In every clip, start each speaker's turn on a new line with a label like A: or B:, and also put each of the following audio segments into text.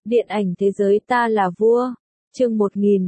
A: Điện ảnh thế giới ta là vua. Chương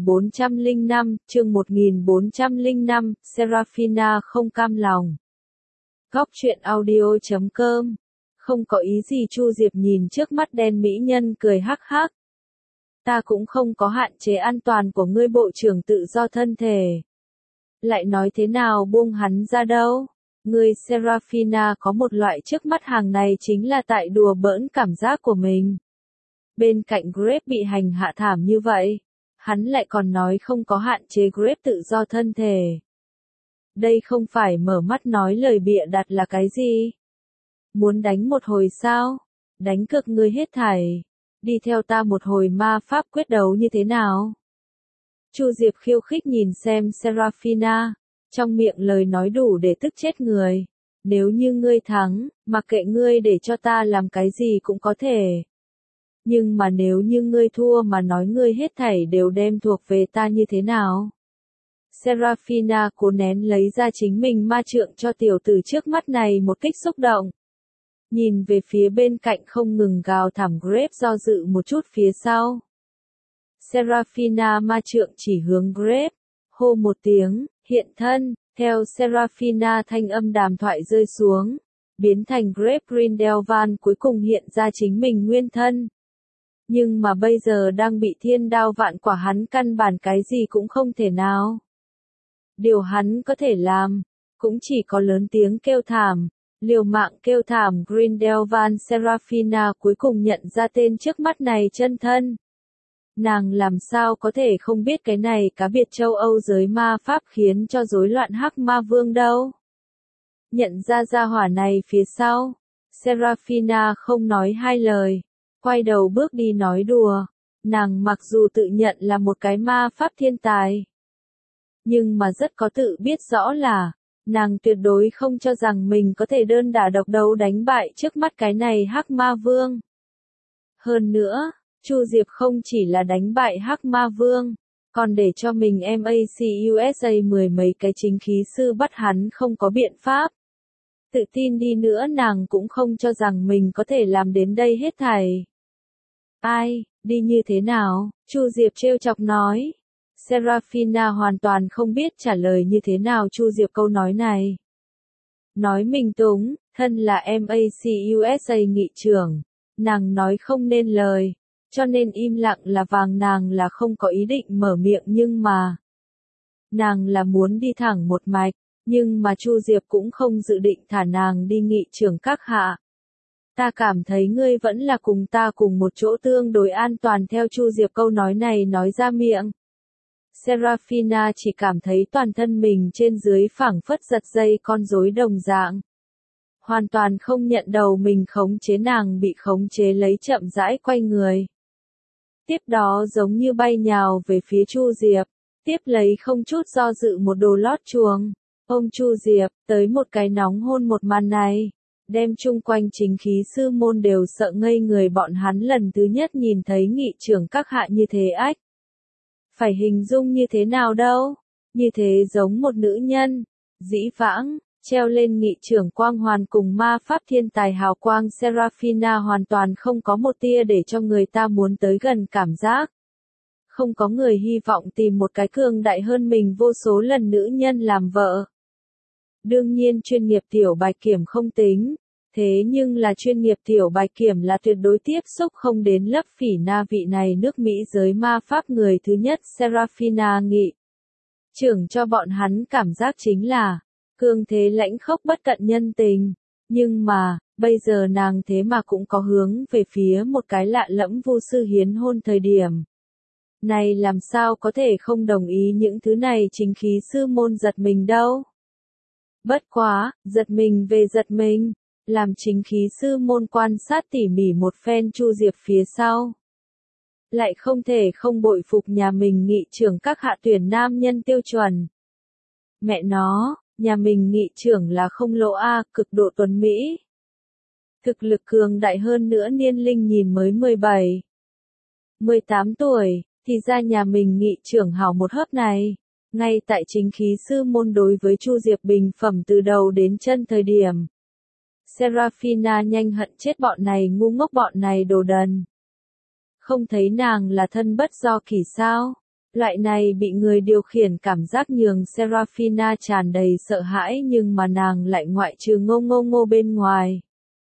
A: 1405, Serafina không cam lòng. Góc truyện audio.com. Không có ý gì. Chu Diệp nhìn trước mắt đen mỹ nhân cười hắc hắc. Ta cũng không có hạn chế an toàn của ngươi bộ trưởng tự do thân thể. Lại nói thế nào buông hắn ra đâu? Ngươi Serafina có một loại trước mắt hàng này chính là tại đùa bỡn cảm giác của mình. Bên cạnh Grape bị hành hạ thảm như vậy, hắn lại còn nói không có hạn chế Grape tự do thân thể. Đây không phải mở mắt nói lời bịa đặt là cái gì? Muốn đánh một hồi sao? Đánh cực ngươi hết thảy. Đi theo ta một hồi ma pháp quyết đấu như thế nào? Chu Diệp khiêu khích nhìn xem Serafina, trong miệng lời nói đủ để tức chết người. Nếu như ngươi thắng, mặc kệ ngươi để cho ta làm cái gì cũng có thể. Nhưng mà nếu như ngươi thua mà nói ngươi hết thảy đều đem thuộc về ta như thế nào? Serafina cố nén lấy ra chính mình ma trượng cho tiểu tử trước mắt này một kích xúc động. Nhìn về phía bên cạnh không ngừng gào thảm Grape do dự một chút phía sau. Serafina ma trượng chỉ hướng Grape, hô một tiếng, hiện thân, theo Serafina thanh âm đàm thoại rơi xuống, biến thành Grape Grindelwald cuối cùng hiện ra chính mình nguyên thân. Nhưng mà bây giờ đang bị thiên đao vạn quả hắn căn bản cái gì cũng không thể nào. Điều hắn có thể làm, cũng chỉ có lớn tiếng kêu thảm, liều mạng kêu thảm Grindelwald. Serafina cuối cùng nhận ra tên trước mắt này chân thân. Nàng làm sao có thể không biết cái này cá biệt châu Âu giới ma pháp khiến cho rối loạn hắc ma vương đâu. Nhận ra gia hỏa này phía sau, Serafina không nói hai lời, quay đầu bước đi nói đùa. Nàng mặc dù tự nhận là một cái ma pháp thiên tài, nhưng mà rất có tự biết rõ là, nàng tuyệt đối không cho rằng mình có thể đơn đả độc đấu đánh bại trước mắt cái này hắc ma vương. Hơn nữa, Chu Diệp không chỉ là đánh bại hắc ma vương, còn để cho mình MAC-USA mười mấy cái chính khí sư bắt hắn không có biện pháp. Tự tin đi nữa nàng cũng không cho rằng mình có thể làm đến đây hết thảy. Ai, đi như thế nào? Chu Diệp trêu chọc nói. Serafina hoàn toàn không biết trả lời như thế nào Chu Diệp câu nói này. Nói mình túng, thân là MAC-USA nghị trưởng, nàng nói không nên lời, cho nên im lặng là vàng. Nàng là không có ý định mở miệng nhưng mà nàng là muốn đi thẳng một mạch, nhưng mà Chu Diệp cũng không dự định thả nàng đi nghị trưởng các hạ. Ta cảm thấy ngươi vẫn là cùng ta cùng một chỗ tương đối an toàn. Theo Chu Diệp câu nói này nói ra miệng, Serafina chỉ cảm thấy toàn thân mình trên dưới phảng phất giật dây con rối đồng dạng. Hoàn toàn không nhận đầu mình khống chế, nàng bị khống chế lấy chậm rãi quay người. Tiếp đó giống như bay nhào về phía Chu Diệp, tiếp lấy không chút do dự một đồ lót chuồng. Ông Chu Diệp, tới một cái nóng hôn. Một màn này, đem chung quanh chính khí sư môn đều sợ ngây người. Bọn hắn lần thứ nhất nhìn thấy nghị trưởng các hạ như thế ách. Phải hình dung như thế nào đâu, như thế giống một nữ nhân, dĩ vãng, treo lên nghị trưởng quang hoàn cùng ma pháp thiên tài hào quang. Serafina hoàn toàn không có một tia để cho người ta muốn tới gần cảm giác. Không có người hy vọng tìm một cái cường đại hơn mình vô số lần nữ nhân làm vợ. Đương nhiên chuyên nghiệp tiểu bạch kiểm không tính, thế nhưng là chuyên nghiệp tiểu bạch kiểm là tuyệt đối tiếp xúc không đến lấp phỉ na vị này nước Mỹ giới ma pháp người thứ nhất. Serafina nghị trưởng cho bọn hắn cảm giác chính là cương thế lãnh khốc bất cận nhân tình, nhưng mà bây giờ nàng thế mà cũng có hướng về phía một cái lạ lẫm vu sư hiến hôn. Thời điểm này làm sao có thể không đồng ý những thứ này chính khí sư môn giật mình đâu. Bất quá, giật mình về giật mình, làm chính khí sư môn quan sát tỉ mỉ một phen Chu Diệp phía sau. Lại không thể không bội phục nhà mình nghị trưởng các hạ tuyển nam nhân tiêu chuẩn. Mẹ nó, nhà mình nghị trưởng là không lỗ a, cực độ tuấn Mỹ. Thực lực cường đại hơn nữa niên linh nhìn mới 17, 18 tuổi, thì ra nhà mình nghị trưởng hảo một hớp này. Ngay tại chính khí sư môn đối với Chu Diệp bình phẩm từ đầu đến chân thời điểm. Serafina nhanh hận chết bọn này ngu ngốc, bọn này đồ đần. Không thấy nàng là thân bất do kỷ sao? Loại này bị người điều khiển cảm giác nhường Seraphina tràn đầy sợ hãi nhưng mà nàng lại ngoại trừ ngô bên ngoài.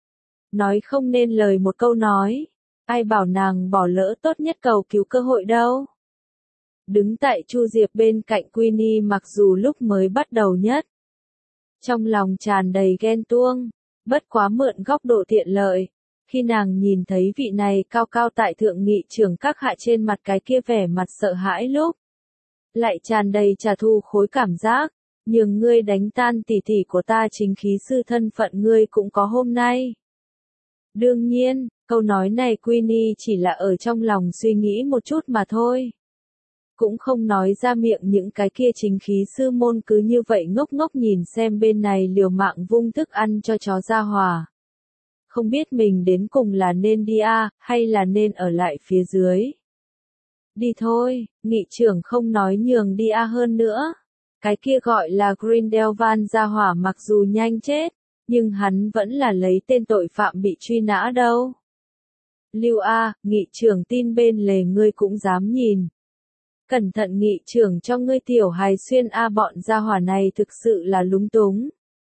A: Nói không nên lời một câu nói. Ai bảo nàng bỏ lỡ tốt nhất cầu cứu cơ hội đâu. Đứng tại Chu Diệp bên cạnh Queenie mặc dù lúc mới bắt đầu nhất. Trong lòng tràn đầy ghen tuông, bất quá mượn góc độ tiện lợi. Khi nàng nhìn thấy vị này cao cao tại thượng nghị trưởng các hạ trên mặt cái kia vẻ mặt sợ hãi lúc. Lại tràn đầy trả thù khối cảm giác, nhường ngươi đánh tan tỉ tỉ của ta chính khí sư thân phận ngươi cũng có hôm nay. Đương nhiên, câu nói này Queenie chỉ là ở trong lòng suy nghĩ một chút mà thôi. Cũng không nói ra miệng những cái kia chính khí sư môn cứ như vậy ngốc ngốc nhìn xem bên này liều mạng vung thức ăn cho chó ra hòa. Không biết mình đến cùng là nên đi hay là nên ở lại phía dưới. Đi thôi, nghị trưởng không nói nhường đi hơn nữa. Cái kia gọi là Grindelwald ra hỏa mặc dù nhanh chết, nhưng hắn vẫn là lấy tên tội phạm bị truy nã đâu. Lưu nghị trưởng tin bên lề ngươi cũng dám nhìn. Cẩn thận nghị trưởng cho ngươi tiểu hài xuyên bọn gia hỏa này thực sự là lúng túng.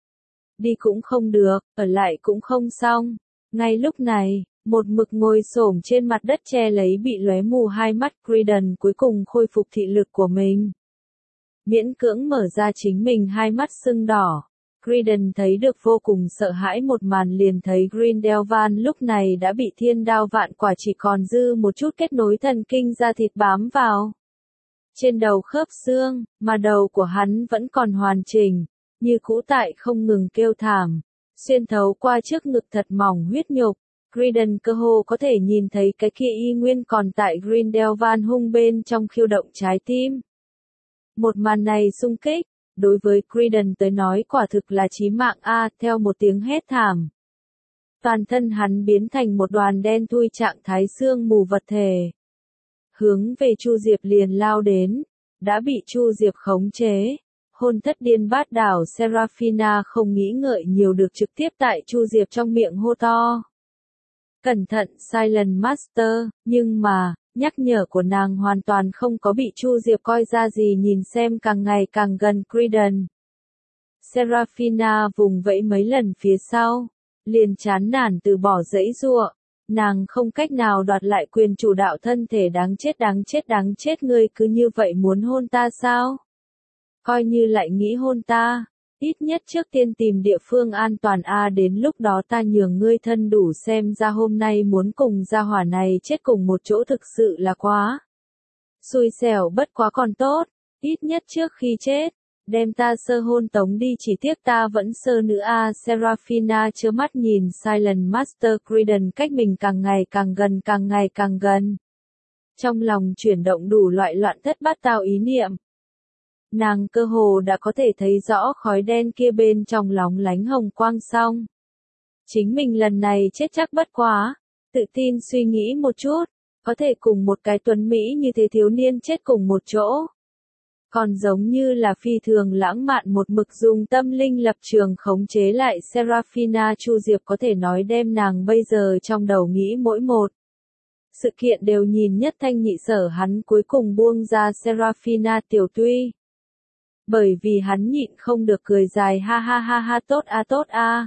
A: Đi cũng không được, ở lại cũng không xong. Ngay lúc này, một mực ngồi xổm trên mặt đất che lấy bị lóe mù hai mắt Creedon cuối cùng khôi phục thị lực của mình. Miễn cưỡng mở ra chính mình hai mắt sưng đỏ. Creedon thấy được vô cùng sợ hãi một màn liền thấy Grindelwald lúc này đã bị thiên đao vạn quả chỉ còn dư một chút kết nối thần kinh da thịt bám vào. Trên đầu khớp xương, mà đầu của hắn vẫn còn hoàn chỉnh, như cũ tại không ngừng kêu thảm, xuyên thấu qua trước ngực thật mỏng huyết nhục. Creedon cơ hồ có thể nhìn thấy cái kia y nguyên còn tại Grindelwald hung bên trong khiêu động trái tim. Một màn này xung kích, đối với Creedon tới nói quả thực là chí mạng theo một tiếng hét thảm. Toàn thân hắn biến thành một đoàn đen thui trạng thái xương mù vật thể. Hướng về Chu Diệp liền lao đến, đã bị Chu Diệp khống chế. Hôn thất điên bát đảo Seraphina không nghĩ ngợi nhiều được trực tiếp tại Chu Diệp trong miệng hô to. Cẩn thận Silent Master, nhưng mà, nhắc nhở của nàng hoàn toàn không có bị Chu Diệp coi ra gì nhìn xem càng ngày càng gần Creedon. Seraphina vùng vẫy mấy lần phía sau, liền chán nản từ bỏ dãy giụa. Nàng không cách nào đoạt lại quyền chủ đạo thân thể đáng chết ngươi cứ như vậy muốn hôn ta sao? Coi như lại nghĩ hôn ta, ít nhất trước tiên tìm địa phương an toàn đến lúc đó ta nhường ngươi thân đủ xem ra hôm nay muốn cùng gia hỏa này chết cùng một chỗ thực sự là quá. Xui xẻo bất quá còn tốt, ít nhất trước khi chết, đem ta sơ hôn tống đi chỉ tiếc ta vẫn sơ nữ Seraphina trơ mắt nhìn Silent Master Creedon cách mình càng ngày càng gần. Trong lòng chuyển động đủ loại loạn thất bát tao ý niệm. Nàng cơ hồ đã có thể thấy rõ khói đen kia bên trong lóng lánh hồng quang xong. Chính mình lần này chết chắc bất quá, tự tin suy nghĩ một chút, có thể cùng một cái tuấn Mỹ như thế thiếu niên chết cùng một chỗ. Còn giống như là phi thường lãng mạn một mực dùng tâm linh lập trường khống chế lại Seraphina Chu Diệp có thể nói đem nàng bây giờ trong đầu nghĩ mỗi một. Sự kiện đều nhìn nhất thanh nhị sở hắn cuối cùng buông ra Seraphina tiểu tuy. Bởi vì hắn nhịn không được cười dài ha tốt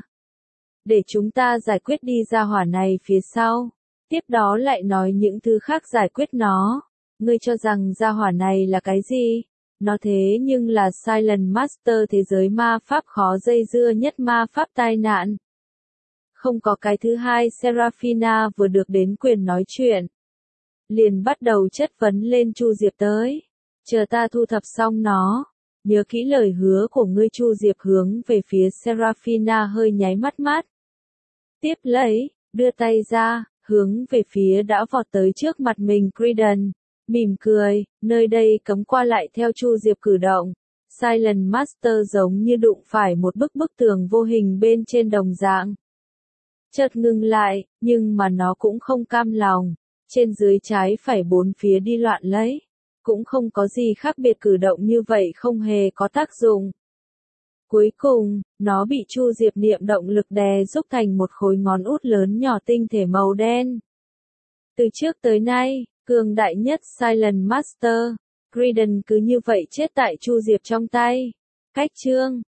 A: Để chúng ta giải quyết đi ra hỏa này phía sau. Tiếp đó lại nói những thứ khác giải quyết nó. Ngươi cho rằng ra hỏa này là cái gì? Nó thế nhưng là Silent Master thế giới ma pháp khó dây dưa nhất ma pháp tai nạn. Không có cái thứ hai Seraphina vừa được đến quyền nói chuyện. Liền bắt đầu chất vấn lên Chu Diệp tới. Chờ ta thu thập xong nó. Nhớ kỹ lời hứa của ngươi Chu Diệp hướng về phía Seraphina hơi nháy mắt. Tiếp lấy, đưa tay ra, hướng về phía đã vọt tới trước mặt mình Creedon. Mỉm cười, nơi đây cấm qua lại theo Chu Diệp cử động. Silent Master giống như đụng phải một bức tường vô hình bên trên đồng dạng. Chợt ngừng lại, nhưng mà nó cũng không cam lòng. Trên dưới trái phải bốn phía đi loạn lấy. Cũng không có gì khác biệt cử động như vậy không hề có tác dụng. Cuối cùng, nó bị Chu Diệp niệm động lực đè giúp thành một khối ngón út lớn nhỏ tinh thể màu đen. Từ trước tới nay, cường đại nhất Silent Master, Raiden cứ như vậy chết tại Chu Diệp trong tay. Cách chương